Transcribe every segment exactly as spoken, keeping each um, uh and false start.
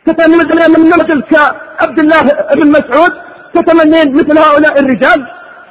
تتمنين من مثل كعبد الله بن مسعود؟ تتمنين مثل هؤلاء الرجال؟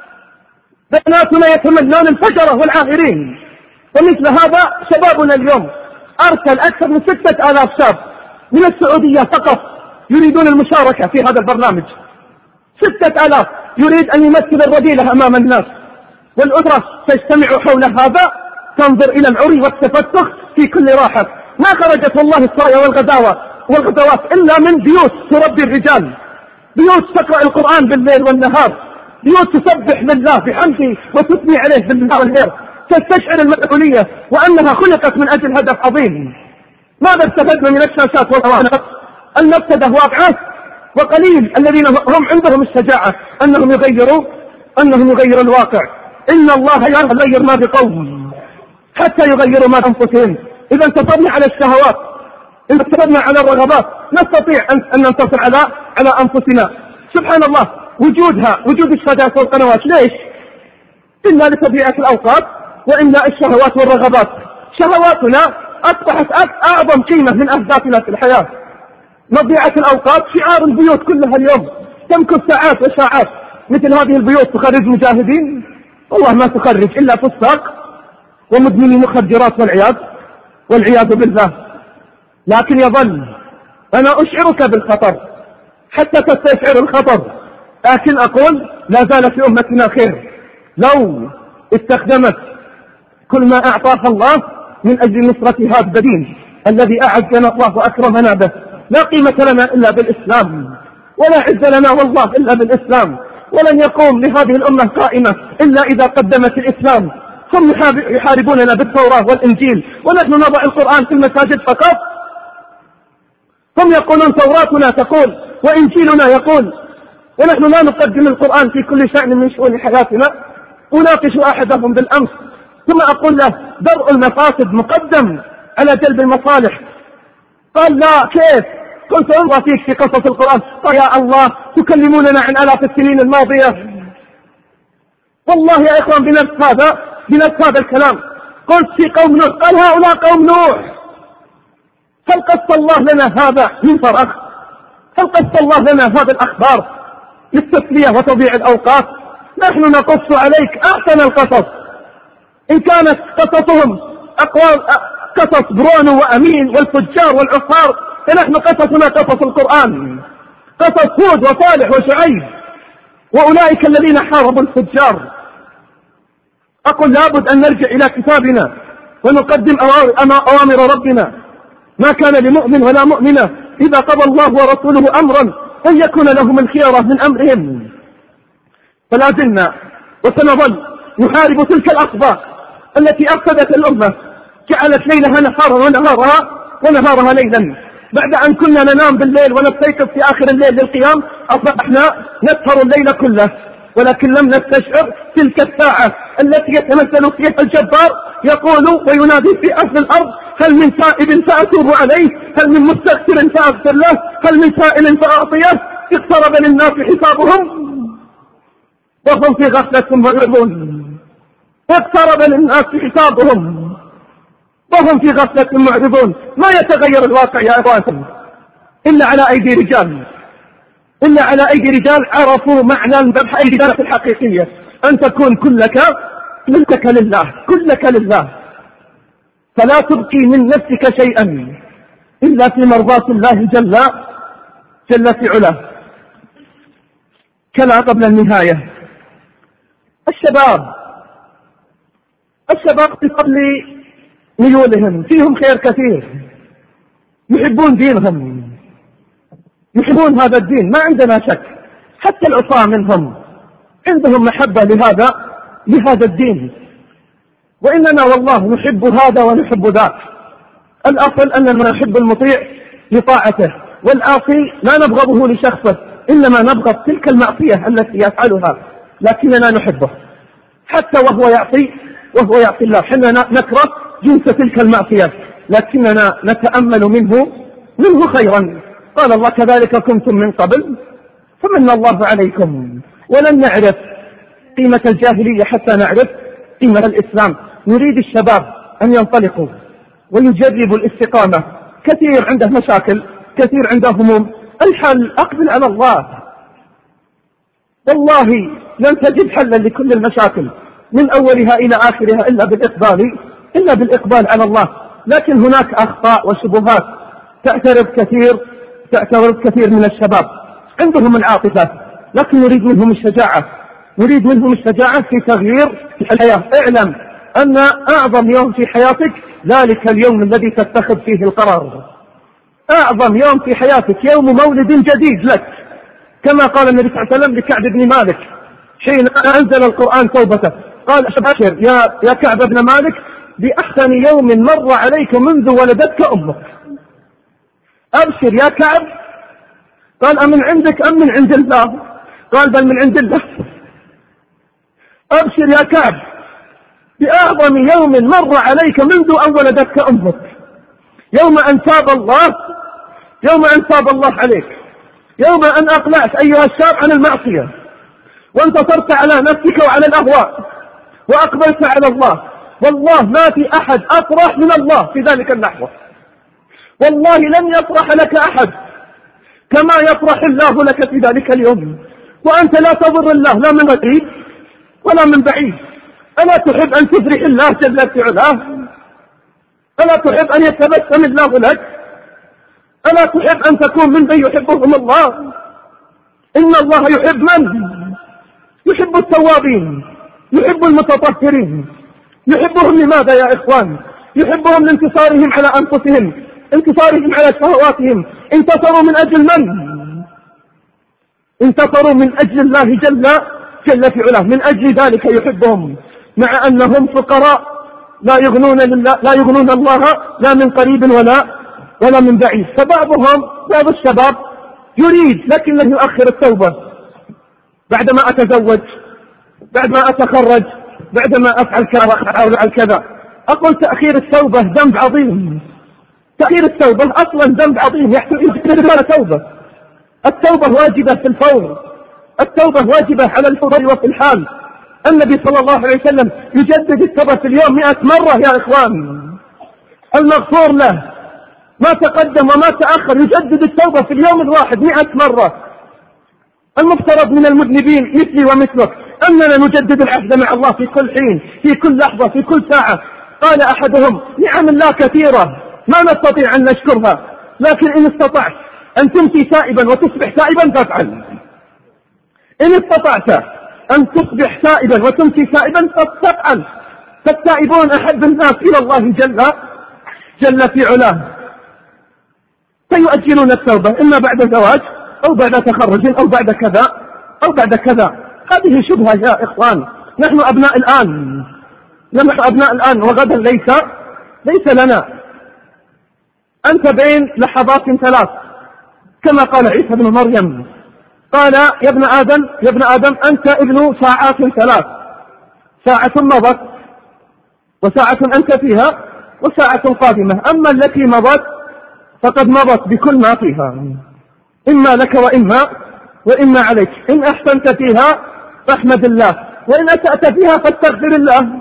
بناتنا يتمنون الفجرة والعاهرين. ومثل هذا شبابنا اليوم أرسل أكثر من ستة آلاف شاب من السعودية فقط يريدون المشاركة في هذا البرنامج. ستة آلاف يريد أن يمثل الرذيلة أمام الناس، والأسرة تجتمع حول هذا تنظر إلى العري والتفتخ في كل راحة. ما خرجت والله السرايا والغداوة والغدوات إلا من بيوت تربي الرجال، بيوت تقرأ القرآن بالليل والنهار، بيوت تسبح لله بحمده وتثني عليه بالنهار والليل، تستشعر المسؤولية وأنها خلقت من أجل هدف عظيم. ماذا استفدنا من الشاشات والقوانين؟ المفسدة واقعة، وقليل الذين هم عندهم الشجاعة أنهم يغيروا أنهم يغيروا الواقع. إن الله يغير ما بقوم حتى يغيروا ما بأنفسهم. إذا انتصرنا على الشهوات، إذا انتصرنا على الرغبات، نستطيع أن ننتصر على على أنفسنا. سبحان الله، وجودها وجود الشاشات والقنوات ليش؟ إلا لتضييع الأوقات وإلا الشهوات والرغبات. شهواتنا أصبحت أعظم قيمة من أهدافنا في الحياة. مضيعة الأوقات شعار البيوت كلها اليوم، تمكث ساعات وساعات. مثل هذه البيوت تخرج مجاهدين؟ والله ما تخرج إلا فساق ومدمني مخدرات والعياذ والعياذ بالله. لكن يظل، أنا أشعرك بالخطر حتى تستشعر الخطر، لكن أقول لا زال في أمتنا خير لو استخدمت كل ما أعطاها الله من أجل نصرة هذا الدين الذي أعزنا الله وأكرمنا به. لا قيمة لنا إلا بالإسلام، ولا عز لنا والله إلا بالإسلام، ولن يقوم لهذه الأمة قائمة إلا إذا قدمت الإسلام. هم يحاربوننا بالتوراة والإنجيل ونحن نضع القرآن في المساجد فقط. هم يقولون توراتنا تقول وإنجيلنا يقول، ونحن لا نقدم القرآن في كل شأن من شؤون حياتنا. أناقش أحدهم بالأمس ثم أقول له درء المفاسد مقدم على جلب المصالح. قال لا كيف؟ قلت انظر فيك في قصص القرآن. قال يا الله تكلموننا عن آلاف السنين الماضية. والله يا إخوان بنفس هذا بنفس هذا الكلام قلت في قوم نوح، قال هؤلاء قوم نوح. هل قص الله لنا هذا من فراغ؟ هل قص الله لنا هذا الأخبار للتسلية وتضييع الأوقات؟ نحن نقص عليك أحسن القصص، إن كانت قصصهم أقوال قصص برونو وأمين والفجار والعصار، فنحن قصصنا قصص القرآن، قصص هود وصالح وشعيب وأولئك الذين حاربوا الفجار. أقول لابد أن نرجع إلى كتابنا ونقدم أوامر ربنا. ما كان لمؤمن ولا مؤمنة إذا قضى الله ورسوله أمرا أن يكون لهم الخيرة من أمرهم. فلا زلنا وسنظل نحارب تلك الأخبار التي أفسدت الأمة، جعلت ليلها نهارا ونهارها ونهارها ليلا. بعد أن كنا ننام بالليل ونستيقظ في آخر الليل للقيام، أصبحنا نسهر الليل كله، ولكن لم نستشعر تلك الساعة التي يتمثل فيها الجبار يقول وينادي في أهل الأرض هل من تائب فأتوب عليه، هل من مستغفر فأغفر له، هل من سائل فأعطيه. اقترب للناس حسابهم وهم في غفلة معرضون. اقترب للناس حسابهم وهم في غفلة معرضون. ما يتغير الواقع يا إخوان إلا على أيدي رجال، إلا على أيدي رجال عرفوا معنى الذبح الرجالة الحقيقية، أن تكون كلك ملكك لله، كلك لله، فلا تبقي من نفسك شيئا إلا في مرضاة الله جل جل في علاه. كلا قبل النهاية، الشباب الشباب في قبل ميولهم فيهم خير كثير، يحبون دينهم، يحبون هذا الدين، ما عندنا شك. حتى العصاة منهم عندهم محبة لهذا لهذا الدين، وإننا والله نحب هذا ونحب ذاك. الأصل أننا نحب المطيع لطاعته، والعاصي لا نبغضه لشخصه، إنما نبغض تلك المعصية التي يفعلها، لكننا نحبه حتى وهو يعصي وهو يعصي الله. حنا نكره جنس تلك المعصية، لكننا نتأمل منه منه خيرا. قال الله كذلك كنتم من قبل فمن الله عليكم. ولن نعرف قيمة الجاهلية حتى نعرف قيمة الإسلام. نريد الشباب أن ينطلقوا ويجربوا الاستقامة. كثير عنده مشاكل كثير عنده هموم. الحل أقبل على الله. والله لن تجد حلا لكل المشاكل من أولها إلى آخرها إلا بالإقبال إلا بالإقبال على الله. لكن هناك أخطاء وشبهات تعترض كثير تعترض كثير من الشباب، عندهم العاطفة لكن نريد منهم الشجاعة، نريد منهم الشجاعة في تغيير الحياة. اعلم أن أعظم يوم في حياتك ذلك اليوم الذي تتخذ فيه القرار. أعظم يوم في حياتك يوم مولد جديد لك، كما قال النبي صلى الله عليه وسلم لكعب بن مالك حين أنزل القرآن توبته، قال أبشر يا يا كعب بن مالك بأحسن يوم مر عليك منذ ولدتك أمك. أبشر يا كعب. قال أمن عندك أم من عند الله؟ قال بل من عند الله. أبشر يا كعب بأعظم يوم مر عليك منذ أن ولدتك أمك، يوم أن تاب الله يوم أن تاب الله عليك، يوم أن أقلعت أيها الشاب عن المعصية وانتصرت على نفسك وعلى الأهواء وأقبلت على الله. والله ما في أحد أفرح من الله في ذلك اللحظة، والله لن يفرح لك أحد كما يفرح الله لك في ذلك اليوم، وأنت لا تضر الله لا من قريب ولا من بعيد. ألا تحب أن تفرح الله جل في علاه؟ ألا تحب أن يتبسم الله لك؟ ألا تحب أن تكون من من يحبهم الله؟ إن الله يحب من؟ يحب التوابين، يحب المتطهرين. يحبهم لماذا يا إخوان؟ يحبهم لانتصارهم على أنفسهم، انتصارهم على شهواتهم. انتصروا من أجل من؟ انتصروا من أجل الله جل جل في علاه، من أجل ذلك يحبهم، مع أنهم فقراء لا يغنون لله لا يغنون الله لا من قريب ولا ولا من بعيد. فبعضهم بعض الشباب يريد لكنه يؤخر التوبة، بعدما أتزوج، بعدما أتخرج، بعدما أفعل كذا أفعل كذا. أقول تأخير التوبة ذنب عظيم. تأخير التوبة أصلا ذنب عظيم يحتاج إلى توبة. التوبة واجبة في الفور، التوبة واجبة على الفور وفي الحال. النبي صلى الله عليه وسلم يجدد التوبة في اليوم مئة مرة يا إخوان. المغفور له ما تقدم وما تأخر يجدد التوبة في اليوم الواحد مئة مرة. المفترض من المذنبين مثلي ومثلك أننا نجدد العهد مع الله في كل حين، في كل لحظة، في كل ساعة. قال أحدهم نعم الله كثيرة ما نستطيع أن نشكرها، لكن إن استطعت أن تمسي تائبا وتصبح تائبا فافعل. إن استطعت أن تصبح تائبا وتمسي تائبا فافعل. فالتائبون أحب الناس إلى الله جل جل في علاه. فيؤجلون التوبة إما بعد زواج أو بعد تخرج أو بعد كذا أو بعد كذا. هذه شبهة يا إخوان. نحن أبناء الآن، نحن أبناء الآن وغدا ليس ليس لنا. أنت بين لحظات ثلاث كما قال عيسى بن مريم، قال يا ابن آدم يا ابن آدم أنت ابن ساعات ثلاث، ساعة مضت وساعة أنت فيها وساعة قادمة، أما التي مضت فقد مضت بكل ما فيها، إما لك وإما وإما عليك. إن أحسنت فيها فاحمد الله، وإن أسأت فيها فاستغفر الله.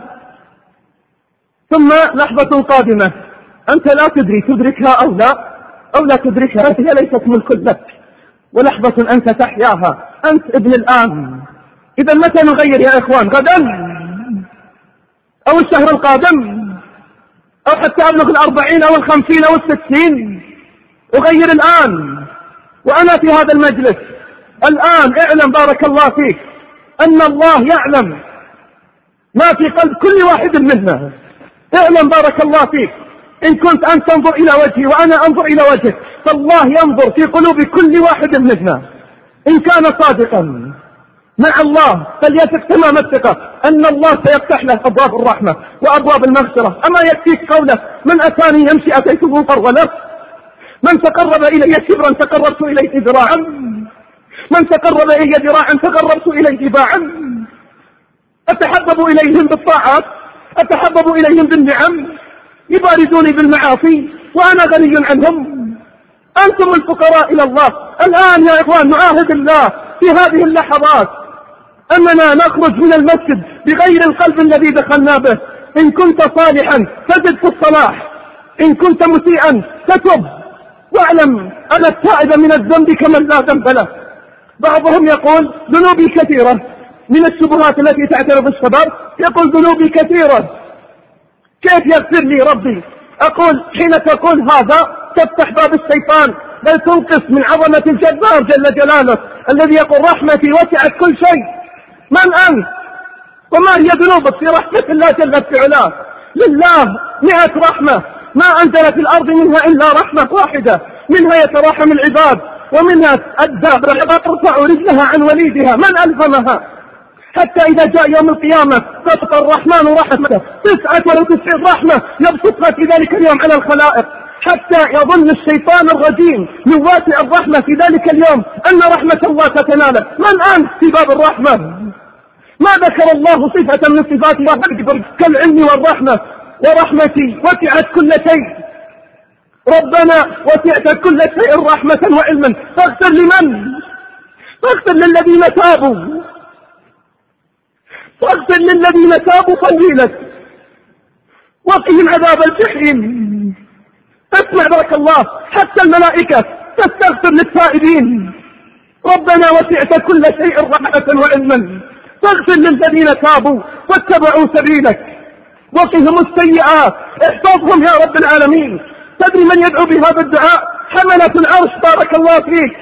ثم لحظة قادمة أنت لا تدري تدركها أو لا أو لا تدركها، هي ليست ملك لك، ولحظة أنت تحياها. أنت ابن الآن. إذا متى نغير يا إخوان؟ غدا أو الشهر القادم أو حتى أبلغ الأربعين أو الخمسين أو الستين؟ أغير الآن وأنا في هذا المجلس الآن. اعلم بارك الله فيك أن الله يعلم ما في قلب كل واحد منا. اعلم بارك الله فيك إن كنت أنت تنظر إلى وجهي وأنا أنظر إلى وجهك، فالله ينظر في قلوب كل واحد منا. إن كان صادقا مع الله فليثق تمام الثقة أن الله سيفتح له أبواب الرحمة وأبواب المغفرة. أما يكفيك قوله من أتاني يمشي أتيته طرولا، من تقرب إلي شبرا تقربت إليه ذراعا، من تقرب إلي ذراعا تقربت إليه باعا. أتحبب إليهم بالطاعات، أتحبب إليهم بالنعم، يبارزوني بالمعاصي وأنا غني عنهم. أنتم الفقراء إلى الله. الآن يا إخوان نعاهد الله في هذه اللحظات أننا نخرج من المسجد بغير القلب الذي دخلنا به. إن كنت صالحا فزد في الصلاح، إن كنت مسيئا فتب، واعلم أنا التائب من الذنب كمن لا ذنب له. بعضهم يقول ذنوبي كثيرة، من الشبهات التي تعترض الشباب يقول ذنوبي كثيرة كيف يغفر لي ربي؟ أقول حين تقول هذا تفتح باب الشيطان، بل تنقص من عظمة الجبار جل جلاله الذي يقول رحمتي وسعت كل شيء. من أنت وما هي ذنوبك في رحمة الله جل في علاه؟ لله مئة رحمة ما أنزل في الأرض منها إلا رحمة واحدة، منها يتراحم العباد ومنها الدابة ترفع رجلها عن وليدها. من ألزمها؟ حتى إذا جاء يوم القيامة تبقى الرحمن رحمته تسعة وتسعين رحمة يبسطها في ذلك اليوم على الخلائق، حتى يظن الشيطان الرجيم من واسع الرحمة في ذلك اليوم أن رحمة الله تتناله. من أنت في باب الرحمة؟ ما ذكر الله صفة من صفات الله كالعلم والرحمة. ورحمتي وسعت كل شيء، ربنا وسعت كل شيء رحمة وعلما فاغفر لمن؟ فاغفر للذين تابوا، فاغفر للذين تابوا قليلا وقهم عذاب الجحيم. اسمع بارك الله، حتى الملائكة تستغفر للتائبين. ربنا وسعت كل شيء رحمة وعلما فاغفر للذين تابوا واتبعوا سبيلك وقهم السيئات احفظهم يا رب العالمين. تدري من يدعو بهذا الدعاء؟ حملة العرش بارك الله فيك.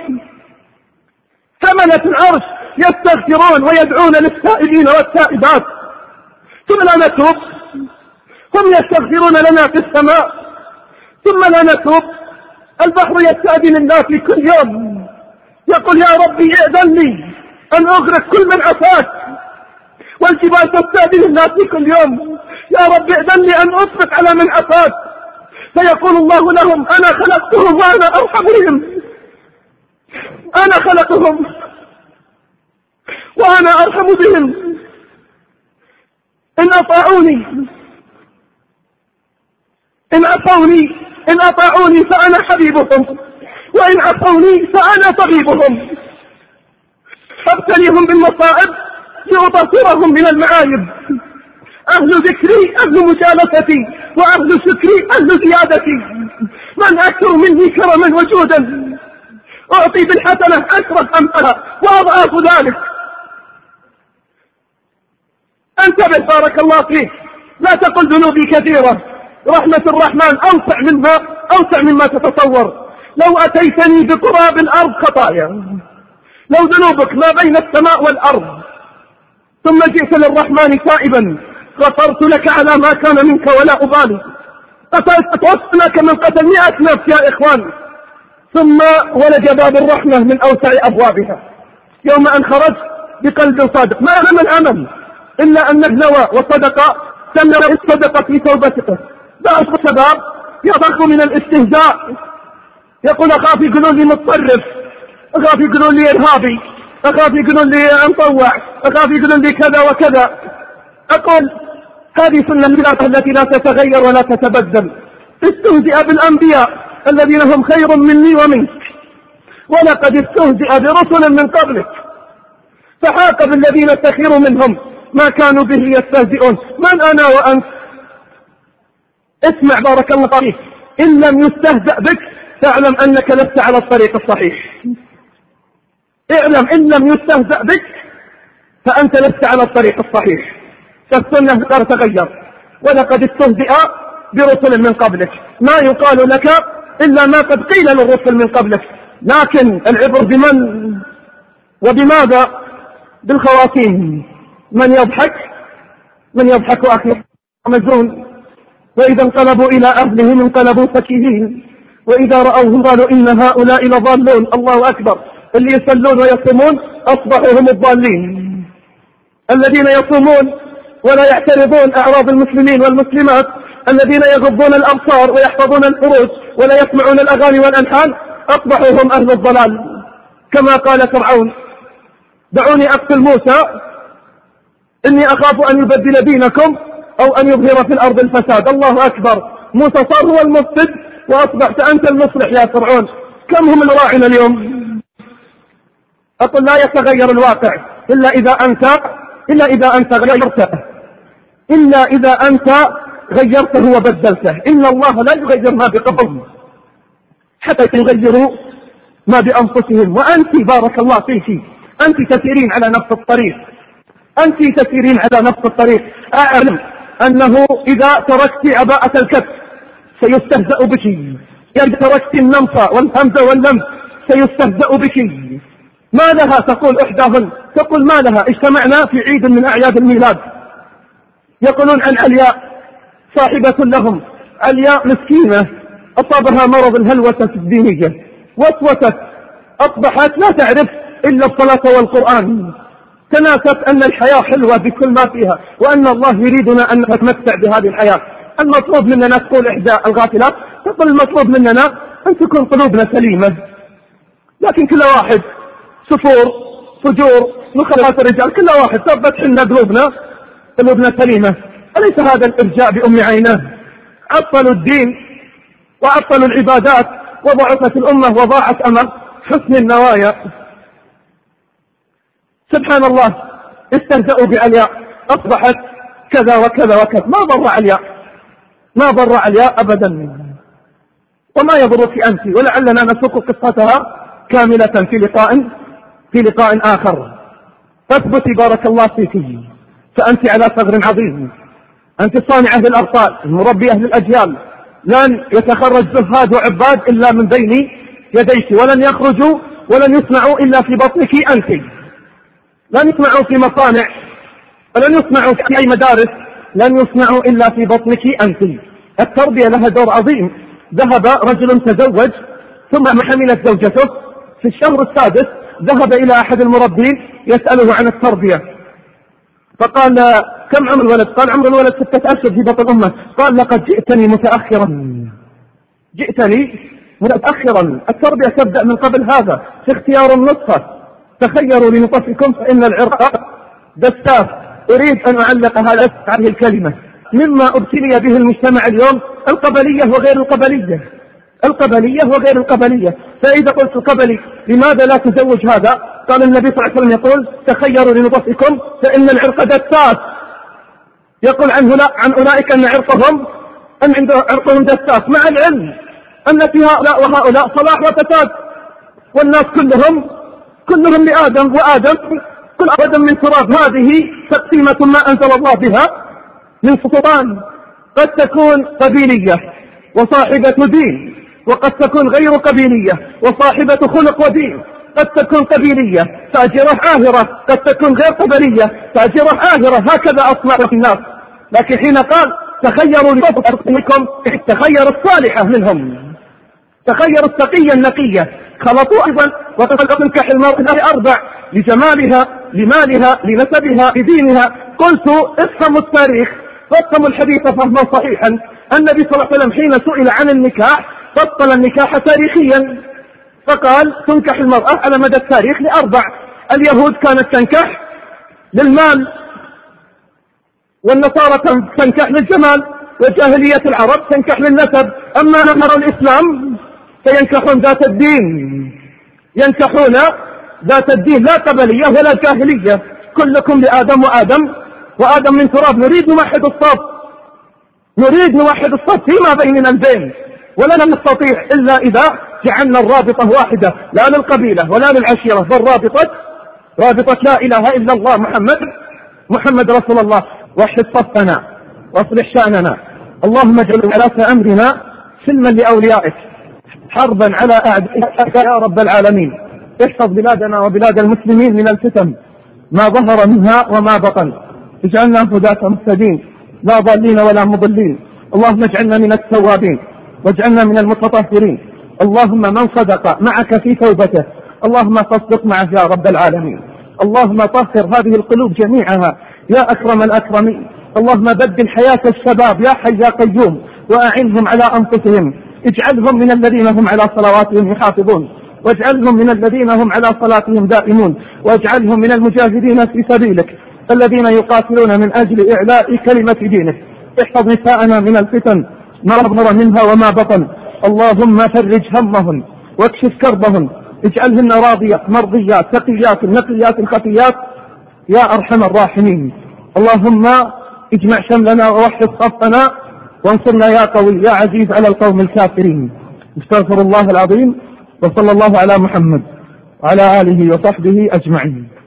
حملة العرش يستغفرون ويدعون للتائبين والتائبات ثم لا نتوب. هم يستغفرون لنا في السماء ثم لا نتوب. البحر يستأذن الناس كل يوم يقول يا ربي ائذن لي أن أغرق كل من عصاك، والجبال تستأذن الناس كل يوم يا رب ائذن لي أن أطلق على من عصاك، فيقول الله لهم أنا خلقتهم وأنا أرحم بهم، أنا خلقهم وأنا أرحم بهم. إن أطاعوني إن أطاعوني إن أطاعوني فأنا حبيبهم، وإن عصوني فأنا طبيبهم. فابتليهم بالمصائب لأطهرهم من المعايب. أهل ذكري أهل مجالستي، وأهل شكري أهل زيادتي. من أكثر مني كرما وجودا أعطي بالحسنة عشرة أمثالها وأضعاف ذلك. انتبه بارك الله فيك، لا تقل ذنوبي كثيرة. رحمة الرحمن أوسع مما أوسع مما تتصور. لو أتيتني بقراب الأرض خطايا، لو ذنوبك ما بين السماء والأرض ثم جئت للرحمن تائبا غفرت لك على ما كان منك ولا أبالي. أتوصلك من قتل مئة نفس يا إخوان. ثم ولج باب الرحمة من أوسع أبوابها يوم أن خرج بقلب صادق. ما أنا من عمل إلا أنه نوى وصدق سمع الصدقة في توبته. بعض الشباب يضخ من الاستهزاء يقول أخاف يقولون لي متطرف، أخاف يقولون لي إرهابي، أخاف يقولون لي مطوع، أخاف يقولون لي كذا وكذا. أقول هذه سنة الله التي لا تتغير ولا تتبدل. استهزئ بالأنبياء الذين هم خير مني ومنك، ولقد استهزئ برسل من قبلك فحاق بالذين سخروا منهم ما كانوا به يستهزئون. من أنا وأنت؟ اسمع بارك الله فيك، إن لم يستهزأ بك فاعلم أنك لست على الطريق الصحيح. اعلم إن لم يستهزأ بك فأنت لست على الطريق الصحيح. فالسنة لا تتغير. ولقد استهزئ برسل من قبلك، ما يقال لك إلا ما قد قيل للرسل من قبلك، لكن العبر بمن وبماذا؟ بالخواتيم. من يضحك من يضحك أخي مجنون، وإذا انقلبوا إلى أهلهم انقلبوا فكهين، وإذا رأوهم قالوا إن هؤلاء لضالون. الله أكبر. اللي يصلون ويصومون أصبحوا هم الضالين. الذين يصومون ولا يعترضون أعراض المسلمين والمسلمات، الذين يغضون الأبصار ويحفظون الفروج ولا يسمعون الأغاني والألحان أصبحوا هم أهل الضلال. كما قال فرعون دعوني أقتل موسى إني أخاف أن يبدل دينكم أو أن يظهر في الأرض الفساد. الله أكبر. موسى صار هو المفسد وأصبحت أنت المصلح يا فرعون. كم هم الراعين اليوم؟ أقول لا يتغير الواقع إلا إذا أنت إلا إذا أنت غيرته إلا إذا أنت غيرته وبدلته. إن الله لا يغير ما بقوم حتى يغيروا ما بأنفسهم. وأنت بارك الله فيك أنت تسيرين على نفس الطريق، أنت تسيرين على نفس الطريق. أعلم أنه إذا تركت عباءة الكف سيستهزأ بك، إذا تركت النمص والهمز واللمس سيستهزأ بك. ما لها تقول إحداهن، تقول ما لها اجتمعنا في عيد من أعياد الميلاد، يقولون عن علياء صاحبة لهم، علياء مسكينة أصابها مرض الهلوسة الدينية، وسوست أصبحت لا تعرف إلا الصلاة والقرآن، تناست أن الحياة حلوة بكل ما فيها، وأن الله يريدنا أن نتمتع بهذه الحياة. المطلوب مننا، تقول إحدى الغافلات، تقول المطلوب مننا أن تكون قلوبنا سليمة، لكن كل واحد سفور فجور نخلات الرجال، كل واحد ثبت حنا قلوبنا قلوبنا سليمة. أليس هذا الإرجاء بأم عيناه؟ عطلوا الدين وعطلوا العبادات وضعفت الأمة وضاعت أمر حسن النوايا. سبحان الله، استهزأوا بعلياء أصبحت كذا وكذا وكذا. ما ضر علياء، ما ضر علياء أبدا، وما يضرك أنت، ولعلنا نسوق قصتها كاملة في لقاء في لقاء آخر. فاثبتي بارك الله فيك، فأنت على ثغر عظيم، أنت صانعة للأبطال، مربية للأجيال. لن يتخرج زهاد وعباد إلا من بين يديك، ولن يخرجوا ولن يصنعوا إلا في بطنك أنت، لن يصنعوا في مصانع ولن يصنعوا في أي مدارس، لن يصنعوا إلا في بطنك أنت. التربية لها دور عظيم. ذهب رجل تزوج ثم حملت زوجته، في الشهر السادس ذهب إلى أحد المربين يسأله عن التربية، فقال كم عمر الولد؟ قال عمر الولد ستة أشهر في بطن أمه. قال لقد جئتني متأخرا، جئتني متأخرا. التربية تبدأ من قبل هذا في اختيار النطفة. تخيروا لنطفكم فإن العرق دساس. أريد أن أعلق هذه الكلمة مما ابتلي به المجتمع اليوم، القبلية وغير القبلية، القبلية وغير القبلية. فإذا قلت القبلي لماذا لا تزوج هذا؟ قال النبي صلى الله عليه وسلم يقول تخيروا لنطفكم فإن العرق دساس. يقول عنه لا عن أولئك أن عرقهم أن عند عرقهم دساس، مع العلم أن في هؤلاء وهؤلاء صلاح وفساد، والناس كلهم كلهم لآدم، وآدم كل آدم من تراب. هذه تقسيمة ما أنزل الله بها من سلطان. قد تكون قبيلية وصاحبة دين، وقد تكون غير قبيلية وصاحبة خلق ودين. قد تكون قبيلية تاجرة عاهرة، قد تكون غير قبلية تاجرة عاهرة. هكذا أصنع الناس. لكن حين قال تخيروا لأرضكم، تخير الصالحة منهم، تخير التقية النقية. خلطوا أيضا وقد تنكح المرأة لأربع: لجمالها، لمالها، لنسبها، لدينها. قلت افهموا التاريخ فافهموا الحديث فهما صحيحا. النبي صلى الله عليه وسلم حين سئل عن النكاح فصل النكاح تاريخيا، فقال تنكح المرأة على مدى التاريخ لأربع: اليهود كانت تنكح للمال، والنصارى تنكح للجمال، وجاهلية العرب تنكح للنسب. أما نمر الإسلام فينكحون ذات الدين، ينكحون ذات الدين، لا قبلية ولا جاهلية. كلكم لآدم وآدم وآدم من تراب. نريد نوحد الصف، نريد نوحد الصف فيما بيننا البين، ولن نستطيع إلا إذا جعلنا الرابطة واحدة، لا للقبيلة ولا للعشيرة، بل رابطة رابطة لا إله إلا الله محمد محمد رسول الله. وحد صفنا واصلح شأننا. اللهم اجعل ولاة أمرنا سلما لأوليائك، حربا على أعدائك يا رب العالمين. احفظ بلادنا وبلاد المسلمين من الفتن ما ظهر منها وما بطن. اجعلنا هداة مهتدين لا ضالين ولا مضلين. اللهم اجعلنا من التوابين واجعلنا من المتطهرين. اللهم من صدق معك في توبته اللهم تصدق معه يا رب العالمين. اللهم طهر هذه القلوب جميعها يا أكرم الأكرمين. اللهم بدل حياة الشباب يا حي يا قيوم، وأعنهم على أنفسهم. اجعلهم من الذين هم على صلواتهم يحافظون، واجعلهم من الذين هم على صلاتهم دائمون، واجعلهم من المجاهدين في سبيلك الذين يقاتلون من أجل إعلاء كلمة دينك. احفظ نساءنا من الفتن ما ظهر منها وما بطن. اللهم فرج همهم واكشف كربهم، اجعلهن راضيات مرضيات تقيات نقيات خفيات يا أرحم الراحمين. اللهم اجمع شملنا ووحد صفنا وانصرنا يا قوي يا عزيز على القوم الكافرين. استغفر الله العظيم وصلى الله على محمد وعلى آله وصحبه أجمعين.